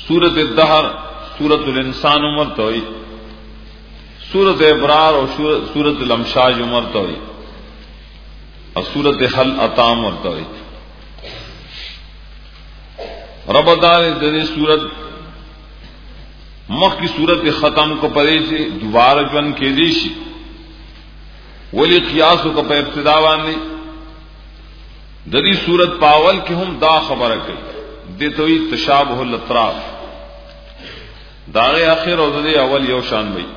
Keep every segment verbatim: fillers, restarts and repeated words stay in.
सूरत दहर, सूरत इंसान उमर तो हुई, सूरत इब्रार और सूरत लमशाज उमर तो हुई और सूरत हल अताम उमर तो हुई। रबदार दे सूरत मख की सूरत खत्म को परे से दोबारा जन के देशी वली कियासों का पे इब्तिदा वानी दरी सूरत पावल की हम दा खबर कई देतोई तशाबहुल अतराफ दागे आखिर और दे अवल योशान भाई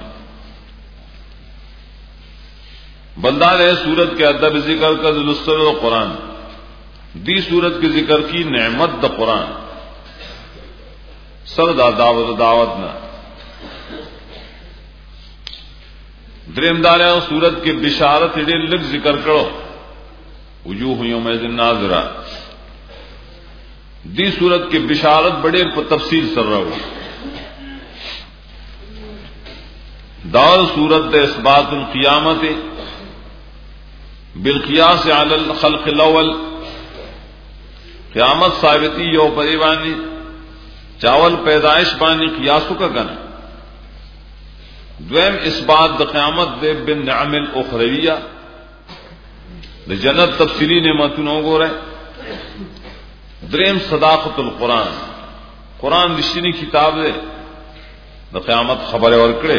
बंदा ने सूरत के अदब जिक्र का जुलुस्तर व कुरान दी सूरत के जिक्र की नेमत द कुरान सरदा दावत दावत न द्रेमदार सूरत के बिशारत इडे लग जिक्र करो वजूह यौमइज़िन नाज़िरा दी सूरत के बिशारत बड़े तफसील सर रहो दार सूरत इस्बातुल क़ियामत बिलकियास अलल खल्क़िल अव्वल क़यामत साबिती यो परिवानी चावल पैदाइश बानी कियासु का गन द्वैम इस बात द क़यामत दे बिन निअमिल उखरविया द जन्नत तफसीली नेमतुनो गो रहे द्रेम सदाकतुल कुरान कुरान रिश्तिनी किताब दे द क़यामत खबर और करे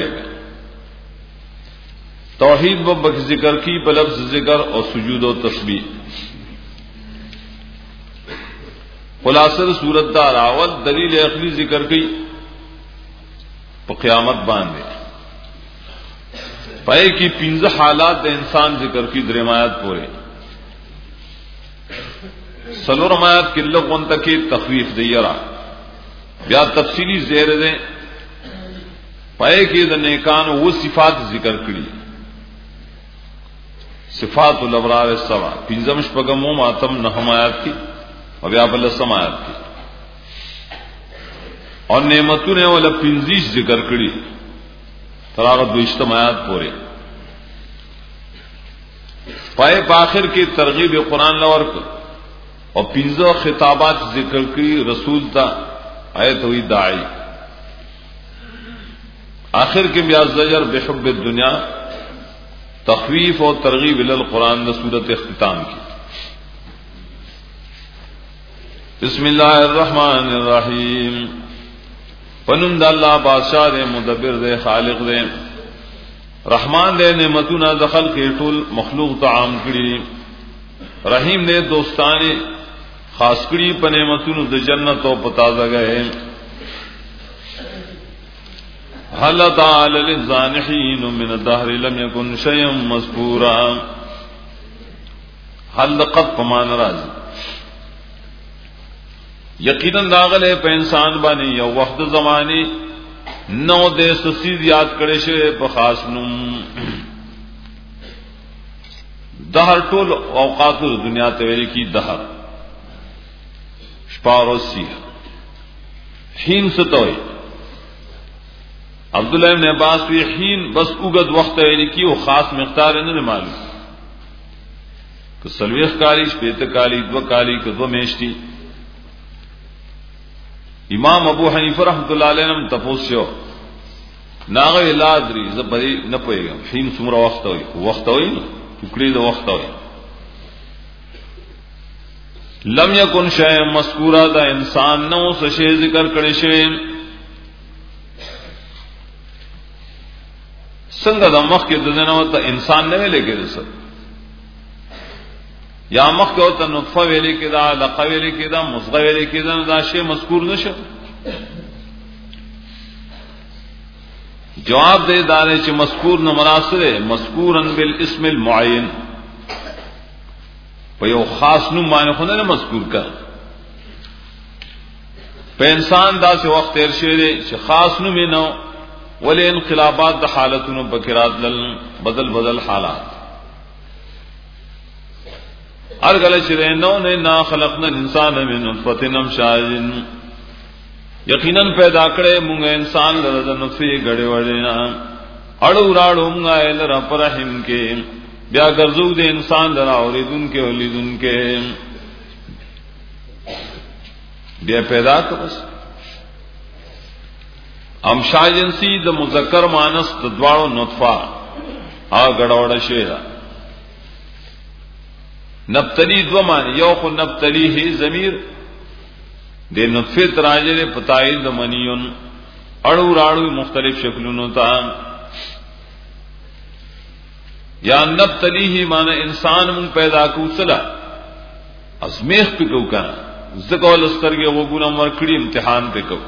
तौहीद व बख जिक्र की बलफ्ज़ जिक्र और सुजूद व तस्बीह खुलासर सूरत दा रावत दलील अखली जिक्र की क़यामत बांधे पाए की पिंज हालात इंसान जिक्र की द्रेमायात पूरे सलोरमायात किल्लत वन तक तखवीफ दियरा या तफसीली जेर दे पाए की नेकान वो सिफात जिक्र करी सिफातुल अबरार सवा पिंजम शपगमो मातम नहमायात की और व्यापल समायात की और नेमतों ने वाला पिंजीश जिक्र करी तरागत इज्तमायात पूरे पाए आखिर की तरगीब कुरान लवर और पिंजो खिताबात जिक्र की रसूल ता आयत हुई दाई आखिर के ब्याज जजर बेहुब्ब दुनिया तखवीफ और तरगीब इलल कुरान द सूरत इख्तिताम की बिस्मिल्लाहिर्रहमानिर्रहीम पनुम अल्लाह बादशाह दे मुदब्बिर दे खालिक दे रहमान दे नेमतुना दखल के टूल मखलूक ताम कड़ी रहीम ने दोस्ताने खास कड़ी प नेमतुन द जन्नत और पताजा गए हल ताल लिज़ानिहीन मिन दहर लम यकुन शय'अन मज़कूरा हल क़द पमान राज़ी यकीनन दागल है पे इंसान बानी या वक्त जमानी नौ दे ससीद याद करे शे बखास नुम दहर टोल औकात दुनिया तेरे की दहर शपारोसी हीन सतोई अब्दुल्लाह इब्न अब्बास भी हीन बस उगद वक्त तेरे की वो खास मिक़दार न मालूम कि सलवेख काली पेत काली दो काली के दो मेष्टी इमाम अबू हनीफा रहमतुल्लाह अलैह ने तपोस्यो नागे लाद्री जबरी न पएगा हीन सुमरा वक्त होई वक्त होई टुकड़ी दो वक्त होई लम यकुन शय'अन मज़कूरा दा इंसान न उस शे जिक्र करे शे संग द मख के दना होता इंसान ने लेके दस या मख के होता नुत्फा वेले के दा लqa वेले के दा मुज़ग़ा वेले के दा दा शे मज़कूर नशो जवाब दे दाने च मज़कूर न मुनासिरे मज़कूरन बिल इस्मिल मुअय्यन पयो खास नु माने खुदा ने मज़कूर कर पे इंसान दा से वक्त इरशेदे च खास नु में न वले इनक़िलाबात द हालतुन बकिरात लल बदल बदल हालात अर्गल चिरे नौ ने ना खलकना इंसान में नुत्फतिन अमशाजिन यकीनन पैदा करे मुंगे इंसान लरद नुत्फे गड़े वड़े ना अड़ू राड़ू मुंगा लरा परहिम के ब्या गर्जू दे इंसान लरा और दुन के ओली दुन के ब्या पैदा कर बस امشا جنسی د مذکر مانس د دواړو نطفه ا غډوډه شي دا نبتلی دو معنی یو خو نبتلیه ضمیر د نطفه تراجه پتاید منیون اړو راړو مختلف شکلونو ته یا نبتلیه معنی انسان مون پیدا کو صلا ازمیخ پکو کنه زکول استرګه وګونه مرکړي امتحان پکو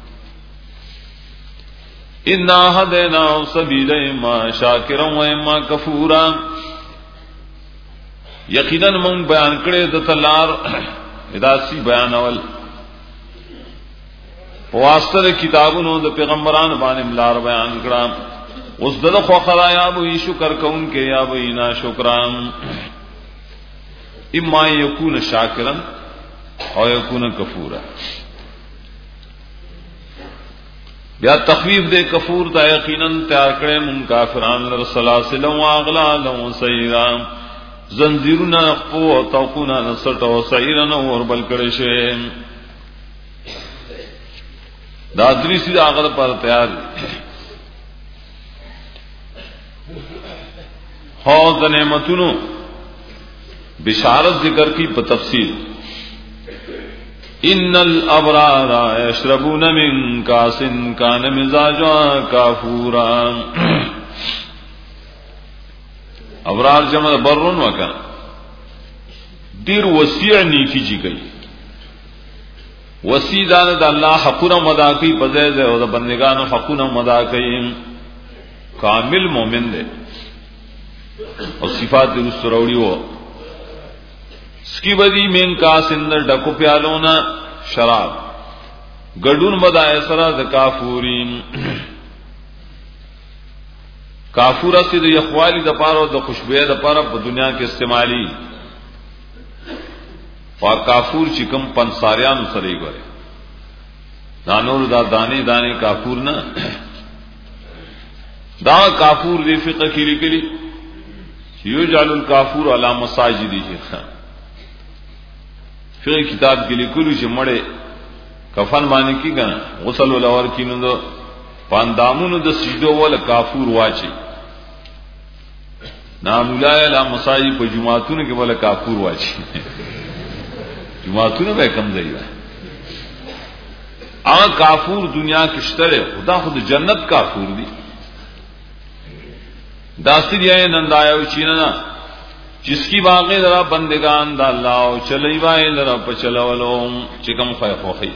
ان هدینا سبیل ما شاکرا و اما کفورا یقینا مون بیان کړي د تلار اداسي بیان اول واسطه د کتابونو د پیغمبرانو باندې ملار بیان کړه اوس دغه خو خدایا به شکر کوم کې یا به نا شکران اما یکون شاکرا او یکون کفورا بیا تخفیف دے کفور تا یقینا تیار کړه مون کافرانو لر سلاسل او اغلال او سیرا زنجیرنا خو او توقنا نسټ او سیرا اور بل کړه شه دا درې سي هغه پر تیار هو د نعمتونو بشارت ذکر کی په تفصیل ان الابرار يشربون من كاس كان مزاجها كافورا ابرار جمع برون وکا دیر وسیع نیکی جی گئی وسیع دان دا اللہ حقنا مدا کی پزیز او دا بندگان حقنا مدا کی کامل مومن دے اور صفات درست روڑی ہو سکی بدی من کا سندر ڈکو پیالونا شراب گڈون بدا ایسرا د کافورین کافورا سے د یخوالی د پاره او د خوشبوئی د پاره په دنیا کې استعمالی وا کافور چې کوم پنساریان سره یې غره دانور دا دانه دانه کافور نه دا کافور دی فقہ کې لیکلي یجعل الکافور علی مساجدہ فقہ کتاب کې لیکلو چې مړې کفن باندې کی کنه غسل ول اور کینو دو پاندامونو د سجدو ول کافور واچي نام لا لا مساجد په جمعاتونو کې ول کافور واچي جمعاتونو به کم ځای وای هغه کافور دنیا کې شته خدا خود جنت کافور دی داستی دی نندایو چینا جس کی باغی ذرا بندگان دا اللہ او چلی وای لرا پچلولو چکم خیخوخی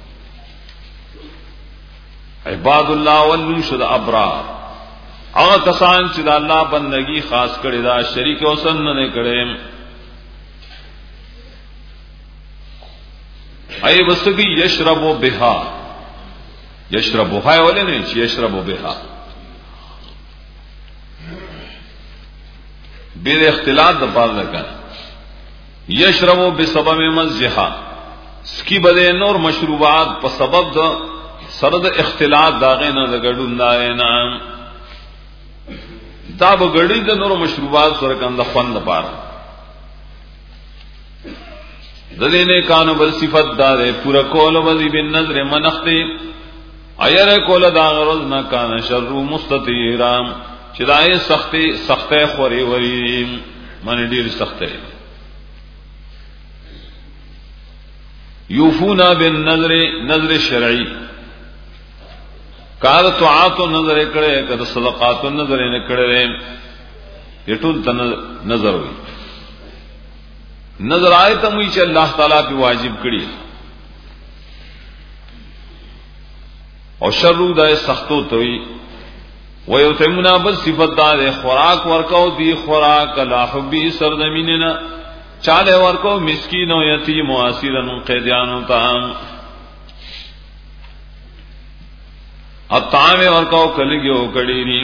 عباد اللہ والنشد ابرار اغا کسان چی دا اللہ بندگی خاص کردی دا شریک وسن نے کردی ای بسگی یشربو بها یشربو های ولی نہیں چی یشربو بها بیر اختلاط دا پار لکن یشربو بسبب مزجها سکی بدے نور مشروبات پا سبب دا سرد اختلاط داغینا دا گڑون داغینا دا با گڑی دا نور مشروبات سرکن دا خوند دا پار دلینے کانو بل صفت دا دے پورا کولو بزی بن نظر منختی ایر کول دا غرز نکان شرو مستطیرام چدائے سختی سختے خوری وری من ډیر سختے یوفونا بالنظر نظر شرعی کار طاعات نظر کړه کړه صدقات نظر نه کړه یہ ټول نظر ہوئی نظر آئے ته مې چې الله تعالی په واجب کړی او شر دای سختو توي ويتمنا بل صفت دار خوراک ورکو دی خوراک لا حبی سرزمیننا چاله ورکو مسکین او یتیم او اسیرن قیدیانو تام اطعام ورکو کلیو کډیری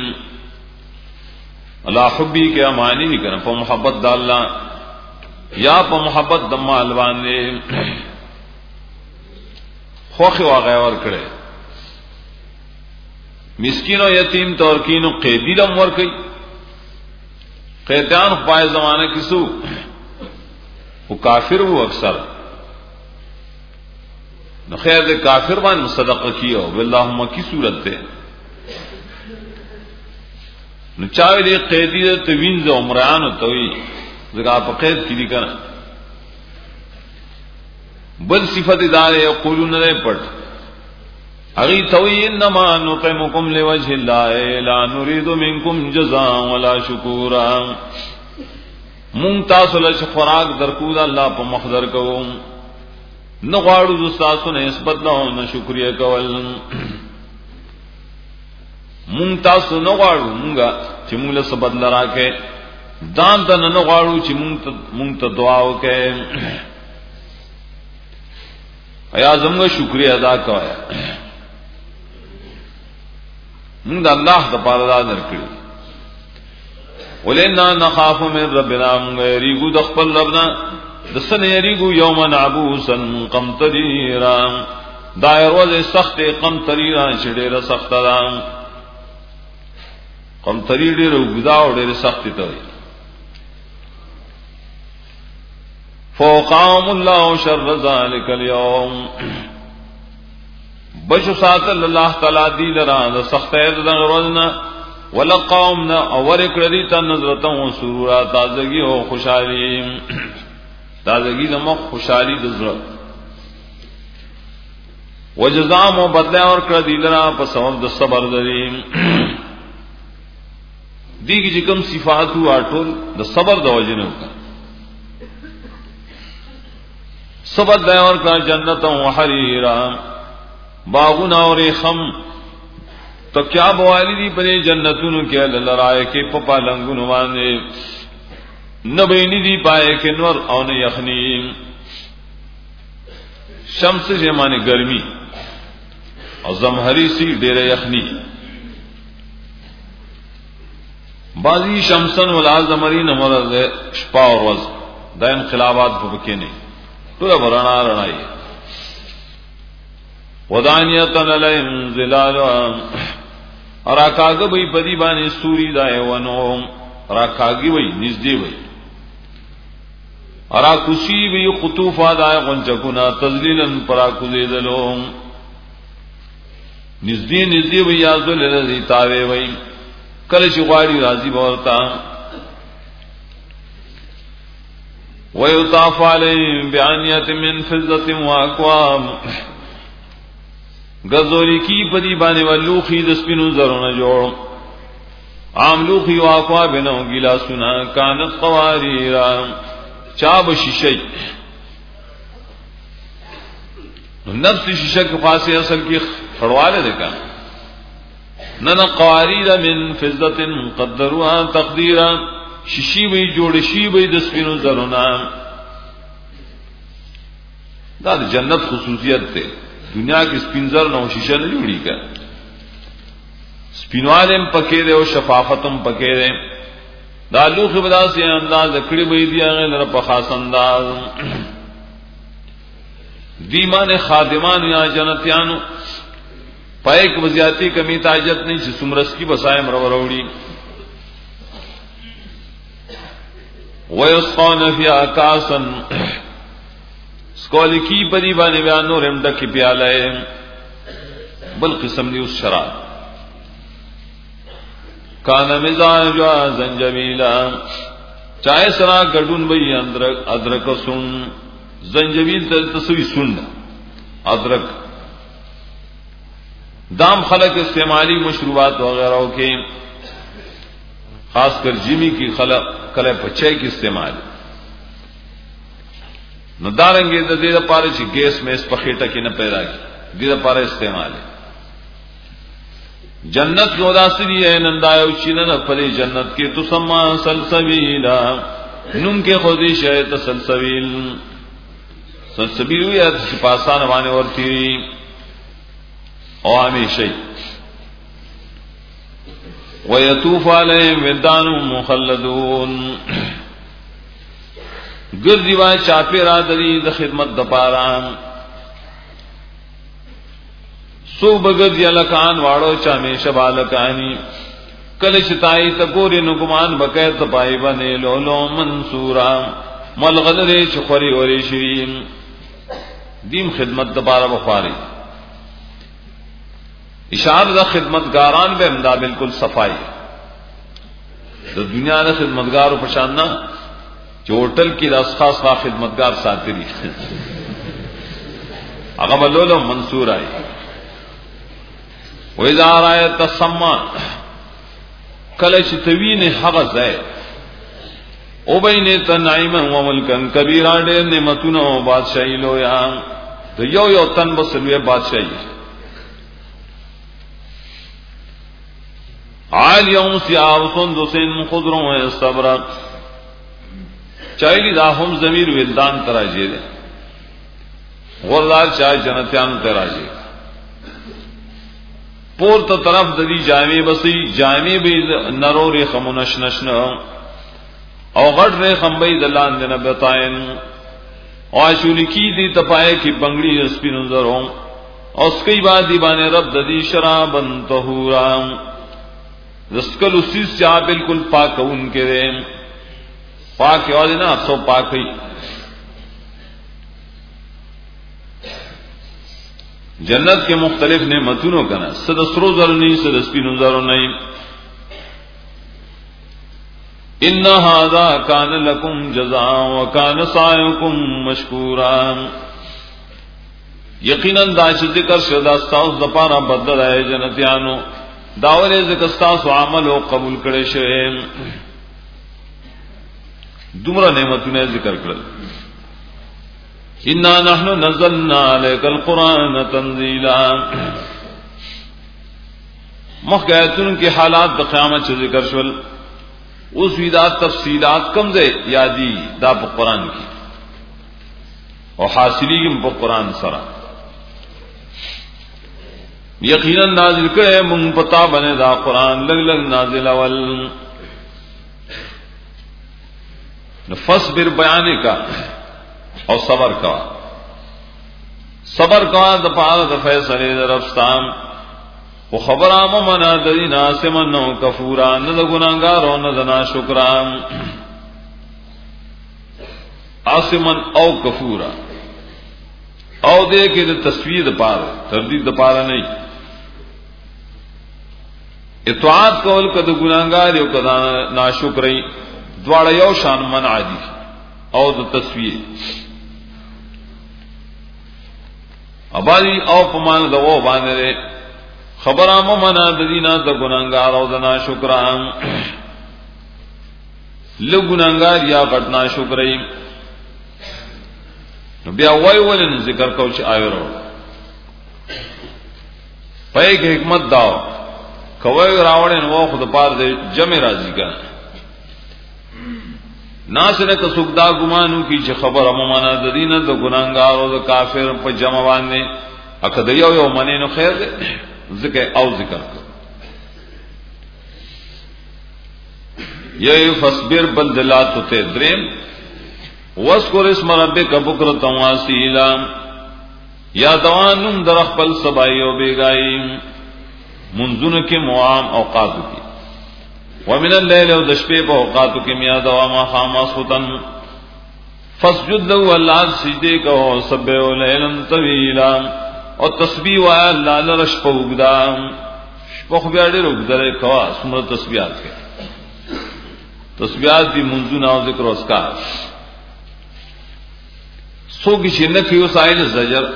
لا حبی کے معنی نہیں کرنا په محبت د الله یا په محبت د مال باندې خوخه واغې ور کړي مسکین و یتیم تورکین و قیدی لم ورکی قیدیان پائے زمانہ کسو وہ کافر وہ اکثر نو خیر دے کافر باندې صدقه کیو واللهم کی صورت ته نو چاوی دې قیدی ته وینځ عمران ته وی زګه په قید کې دي کنه بل صفت دار یقولون نه پټ اغي توي انما نطعمكم لوجه الله لا نريد منكم جزاء ولا شكورا مون تاسو له خوراک درکو دا الله په مخدر کوم نو غواړو تاسو نه نسبت نه نه شکریا کول مون تاسو نه غواړو مونږه چې موږ له سبد لراکه دان ته نه غواړو چې مونږ مونږ ته دعا وکړي ایا زموږ شکریا ادا کوي مونږ د الله د پاره دا درکړو ولنا نخاف من ربنا غيرغو د خپل ربنا د سن یریغو یوم عبوسا قمطریرا دایر وز سخت قمطریرا شډیر سخت دا قمطری ډیر وګداو ډیر سخت ته فوقام الله شر ذلك اليوم بشو ساتل الله تعالی دی لرا د سخت د ورځنا ولقومنا اور کړی ته نظرته او سرور تازگی او خوشحالی تازگی د مخ خوشحالی د زړه وجزاء مو بدله اور کړی لرا په سبب د صبر درې دیږي چې کوم صفات او ټول د صبر د وجنه صبر د اور کا جنت او حریرا باغنا اور خم تو کیا بوالی پر جنتونو کے للرائے کے پپا لنگونو باندے نبینی دی پائے کے نور او نه یخنی شمس سے معنی گرمی اور زمہری سی ډیر یخنی بازی شمسن ولا زمری نمرز شپا اور وز دا انقلابات بکے نہیں تو برانا رنائی ودانیتن علیہم ظلالها راکاگی بھئی پدی بانی سوری دائے ونو راکاگی بھئی نزدی بھئی راکوسی بھئی خطوفا دائے غنچکونا تزلیلن پراکوزی دلو نزدی نزدی بھئی یازدو لرزی تاوے بھئی کلش غاری رازی بورتا ویطاف علیہم بیانیت من فضت واقوام غزوری کی پدی بانے واللوخی دسپنو زرون جوڑ عام لوخی واقوا بنو گلا سنا کانت قواریرا چاب شیشی نفس شیشہ کے خاصی اصل کی خڑوالے دیکھا ننا قواریرا من فضت قدروا تقدیرا شیشی بی جوڑشی بی دسپنو زرونا دا جنت خصوصیت تے دنیا کی سپینزر نو شیشہ نہ جوڑی کر سپینوالم پکے دے او شفافتم پکے دے دالو خبدا سے انداز کڑی بئی دیا غیر په خاص انداز دیمان خادمان یا جنتیانو پایک وزیاتی کمی تاجت نہیں چې سمرس کی بسائے مرو وروڑی ويسقون فيها كاسا سکول کی پری بانے بیان نور امدہ کی پیالہ ہے بل قسم دی اس شراب کانا مزاجا زنجبیلا چاہے سرا گڑون بئی ادرک ادرک سن زنجبیل تسوی سن ادرک دام خلق استعمالی مشروبات وغیرہ کے خاص کر جمی کی خلق کلے پچے کی استعمال نو دارنګې د دې لپاره چې ګیس مې سپخېټه کې نه پیدا کی دې لپاره استعمال ہے جنت کو داسری ہے نندایو چې نه په جنت کې تو سما سلسبیلا نوم کې خودي شه تسلسبیل سلسبیل یا چې پاسان باندې ورتي او همیشه ويطوف عليهم ولدان مخلدون گردی وای چاپی را دری د خدمت د پارا سو بغد یلکان واړو چا می شبالکانی کله شتای ته ګورې نو ګمان بکای ته پای باندې لولو منصورا ملغلره چخوري اوري شي دیم خدمت دوبارہ بخاری اشارہ خدمتگاران بے امدا بالکل صفائی تو دنیا نے خدمتگار و پشاننا جو ہوٹل کی رسخاص کا خدمتگار ساتری اغبلولو منصور آئی وَإِذَا رَأَيْتَ السَّمَّا کلش توین حغز ہے او بینت نعیما و ملکن کبیرا ڈیر نعمتنا و بادشاہی لویا تو یو یو تن بسلوے بادشاہی عالیون سیاب سندسن خضر و استبرق چایلی دا ہم ضمیر ولدان تراجی دے غردار چاہ جنتیان تراجی پور تا طرف ددی جامع بسی جامع بھی نرو ریخم نشنشن او غٹ ریخم بی دلان دن بتائن او عشولی کی دی تپائے کی بنگڑی اسپی نظروں او اس کئی بعد دی بانے رب ددی شرابن طہورا رسکل اسیس چاہ بالکل پاک ان کے دے پاک یاد نا سو پاک ہی جنت کے مختلف نعمتوں کا نا سدسرو زر نہیں سدسپینو زر نہیں ان هذا كان لكم جزاء وكان سعيكم مشكورا یقینا دا ذکر شدا استاذ دپارا بدل ہے جنتیانو داول ذکر استاذ عمل او قبول کرے شے دومره نعمتونه ذکر کړل انا نحن نزلنا عليك القرآن تنزيلا مخیاتن کی حالات د قیامت ذکر شول اس ویدات تفصیلات کم دے یادی دا پا قرآن کی اور حاصلی کی پا قرآن سرا یقینا نازل کرے منگ پتا بنے دا قرآن لگ لگ نازل اول فصبر بیانے کا اور صبر کا صبر کا دپار دفیصلے درفستان وہ خبر آم منا دری ناسمن نو کفورا نہ گناگار اور نہ دنا شکران آسمن او کفورا او دے کے تصویر پار تردید پارا نہیں اطاعت کول کد گناگار یو کدا ناشکری دوڑ یو شان من عادی او د تصویر ابالی او پمان دو باندې خبر آم منا دینا د گناہگار او د ناشکران لو گناہگار یا غټ ناشکرای نو بیا وای ولن ذکر کو چې آیرو پای کې حکمت داو کوي راوړن وو خود پار دې جمع راځي کا ناسنه که سوګدا ګمانو کی چې خبر آم منا دینا د گناہگار او د کافر په جمع باندې اکه یو یو منې نو خیر دې ذکر او ذکر کر یہ فصبر بلدلات تے دریم وذکر اسم ربک بکرۃ واسیلا یا دوانم درخ پل سبائی و بیگائی منزن کے موام اوقات کی ومن اللیل و دشپے پہ اوقات کی میا دواما خاما سوتن فسجد لو اللہ سجدے کہو سبح لیلا طویلا اور تسبیح وایا اللہ لرش پوگدا شپخ بیاڑے روک درے کوا سمر تسبیحات کے تسبیحات بھی منزونا و ذکر و اسکار سو کسی نکیو سائل زجر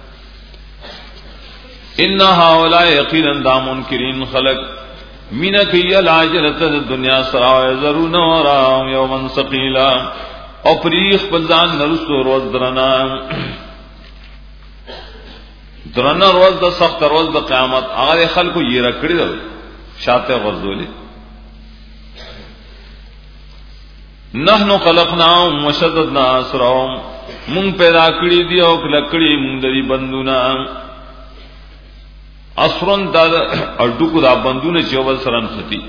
انہا اولا یقینا دا منکرین خلق مینکی العاجلت دنیا سراو ضرون وراو یومن ثقیلا او پریخ بلدان نرسو روز درنا درنا روز د سخت روز د قیامت هغه خلکو یې رکړی دی شاته غرزولې نحنو خلقناهم وشددنا اسرهم مون پیدا کړی دی او کلکړی مون دری بندونه اسرن د اډوکو دا بندونه چې ول سره نختی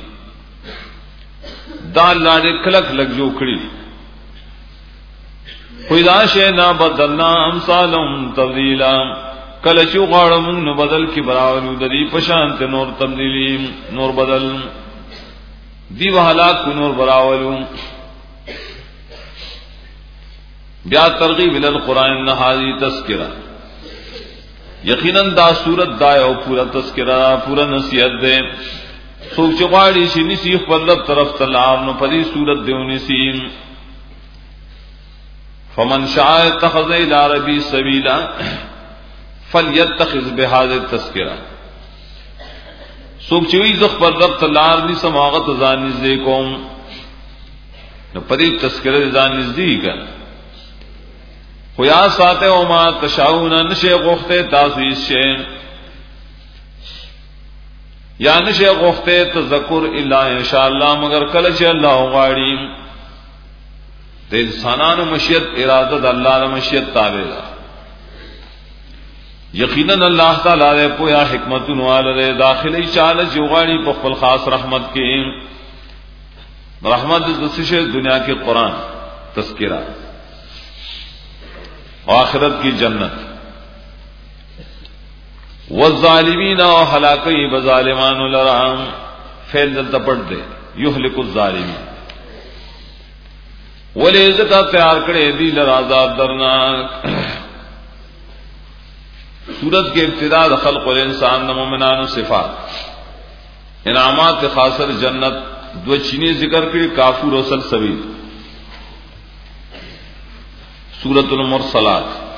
دا لاړې کلک لګ جو کړی خدا شے نہ بدلنا امثالهم تبدیلا کله چې غواړم نو بدل کی براولو د دې پشانت نور تبدیلی نور بدل دی وهلاک نور براولو بیا ترغیب ال القران نهادی تذکرہ یقیناً دا صورت دا او پورا تذکرہ پورا نصیحت دے سوچ چغاڑی شی نسی خپل رب طرف تلار نو پدی صورت دیونی سی فمن شاء اتخذ الى ربی سبیلا فلیتخذ بهذا التذکرہ سوچ چوی ز خپل رب تلار نی سماغت ځان نږدې کوم نو پدی تذکرہ ځان نږدې کړه خویا ساته او ما تشاؤون نشه غخته تاسو شین یا نشه غخته تذکر الا ان شاء الله مگر کله چې الله غاړي د انسانانو مشیت اراده د الله د مشیت تابع ده یقینا الله تعالی له پویا حکمتونو والے داخلي چاله جوغاړي په خپل خاص رحمت کې رحمت د څه دنیا کې قران تذکرہ آخرت کی جنت والظالمین و ہلاکی بظالمان لرام فیل دلتا پڑھ دے یہلک الظالمین ولی ذکا تیار کرے دی لرازاب درناک سورت کے ابتداء خلق الانسان مومنان و صفات انعامات خاصر جنت دو چینی ذکر کرے کافور و سلسبیل سورۃ المرسلات